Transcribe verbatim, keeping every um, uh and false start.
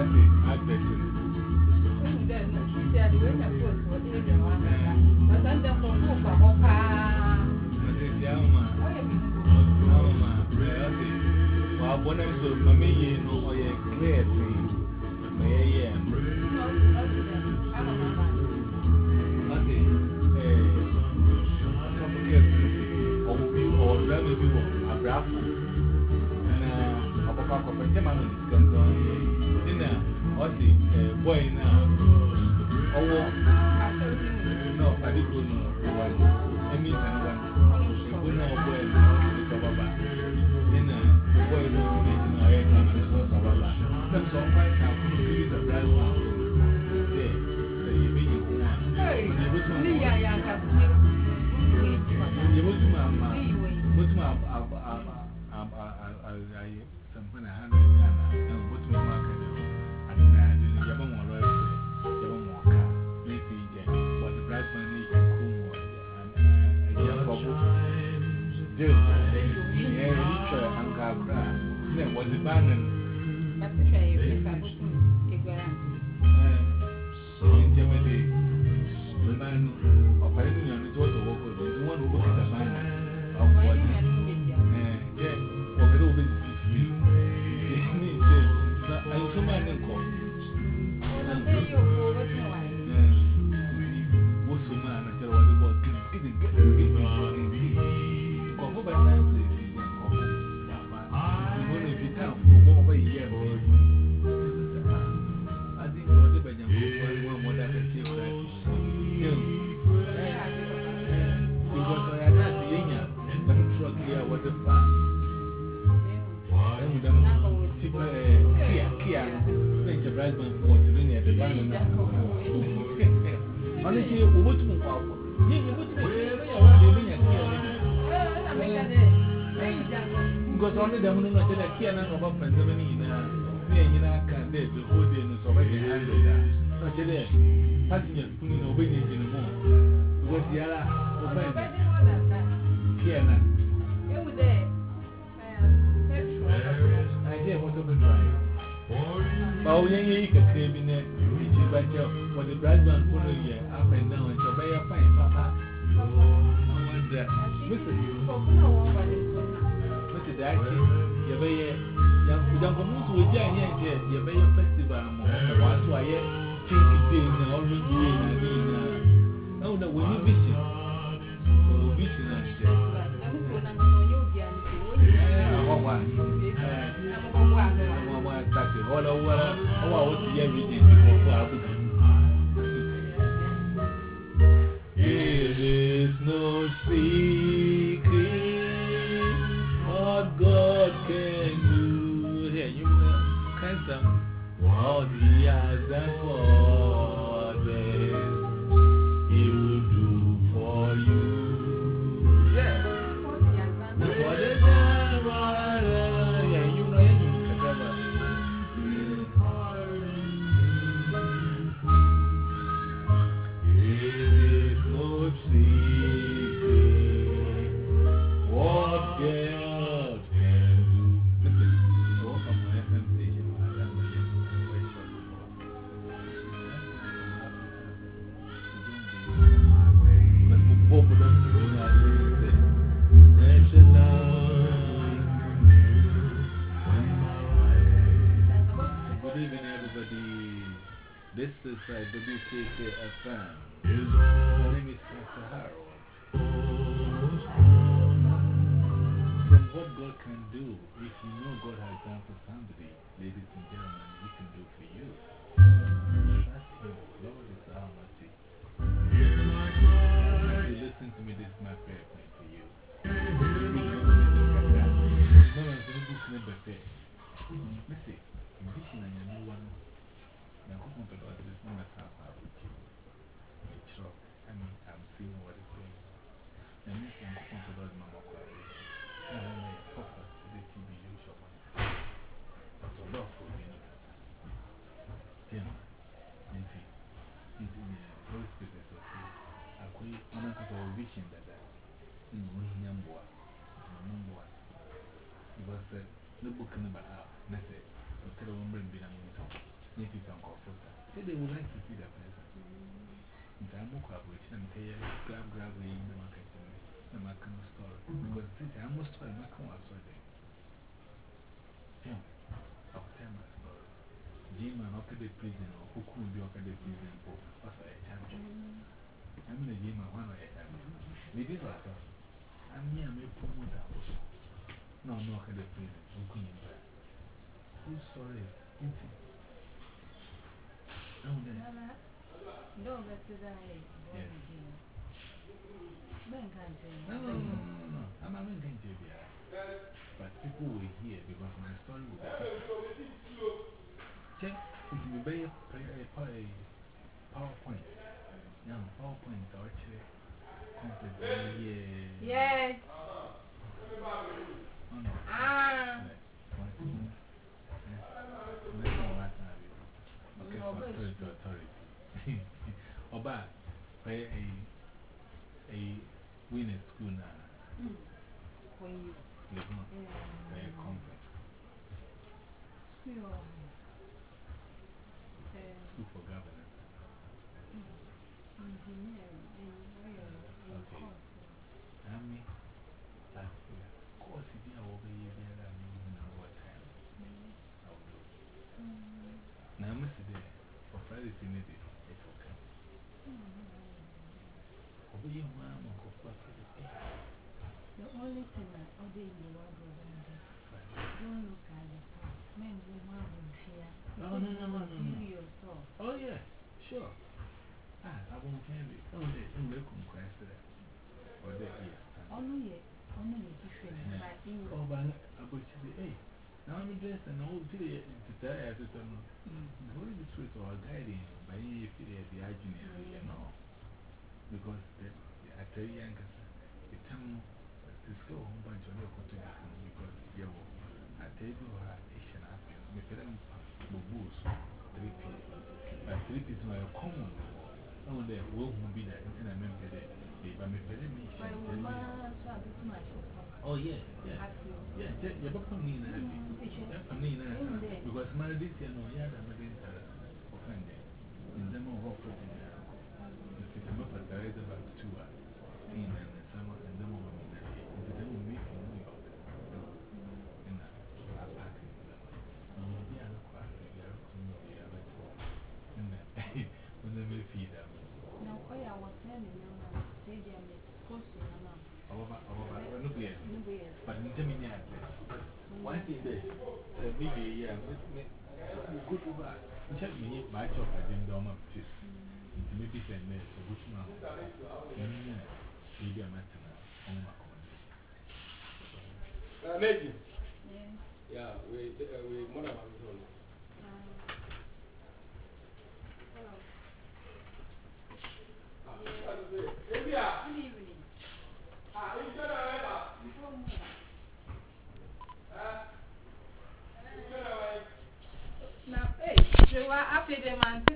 Because only the moon not a key and over Pennsylvania, near can they do good in the Soviet handle. Not today, passengers putting obedience in the moon. Because the other open Kiana. I hear what of a drive. But we ain't a cabinet, which is better for the Bradman for a year up and down and obey a fine papa. Missus Missus Daki, you may young woman with giant here, you may a festival. Once I think it did in all the day. Oh, the winning vision. So, vision and shit. All over, oh, I see everything before I would. It is no secret what God can do. Here, you can some what He has done for others, He will do for you. Yeah. For the devil, yeah, you know, you can never. This is uh, W K K F M. My name is Pastor Harold. From what God can do, if you know God has done for somebody, ladies and gentlemen, He can do for you. Trust Him. Lord is Almighty. As you listen to me, this is my prayer point for you. No one's going to be birthday. Listen, vision and your new one. I mean, I'm seeing what it's doing. And this one, I'm going to do my work. And I may offer the T V show. But a lot for you. Yeah. And see, it's in the Holy Spirit is okay. I quit on a couple of vision that in Number. Number. It was the book in the bar. And I said, I'll tell you one bring me. native and Kofusa. Say they would like to see the person. In time, which I'm saying, grab, grab, way in the market, the Macam store. Because since I almost told Macam was so there. Yeah, I'll tell my story. Jim and Oka the prison, or who couldn't be Oka the prison, or also a champion. I'm in a Jim and one of a champion. Maybe was so. I'm here, I'm a promoter. No, no, Oka the prison, who couldn't buy. Who's sorry? Oh, then. No, but today, yes. Men can't say no, no, no, no, no. I'm not going to be but people will hear because my story will be different. Check, it will be a PowerPoint. Yeah, PowerPoint, actually, conference. Yes. Ah. Authority. Oba, where a a winner school now. When you live on a conference. School for governance. Engineering. Okay. I mean, last year, of course, if you are over here, I don't even know what time I will do. Now, I'm there for Friday, it's okay. Over here, mom, or for the only thing I order in the world was don't look at the past. Men do one in fear. No, no, no, no, no. You yourself. Oh, yeah, sure. Ah, I won't tell you. Oh, they will come crash there. Or there, yes. Only yet, only different. Oh, but I would say, hey, now I'm dressed and all today to tell you, I said, no, going the truth or guiding by any feel the engineer, you know. Because I tell you, the time to school home bunch of your cotton because you I tell you, it should happen. Me tell them, booze, three piece. But three piece are common. Oh, there will be that, and I remember that. But me tell them, oh, yeah, yeah. Yeah, you're not coming in. Because my this year, no, yeah, I'm against offended. In them, all for if it's a map at the right about two hours, in the summer, and then over me, and then we meet in New York. And I pack it in them. No, we are not quite, we are coming here, but when they may feed them. Now, I was telling you, say they are supposed to know. But in the minute, one thing there, maybe, yeah, good over. Check me, my job, I didn't do my tip. Maybe send me to which man. Maybe I'm at home. Amazing. Yeah, we, we, more than one. Now, hey, you are happy, the man.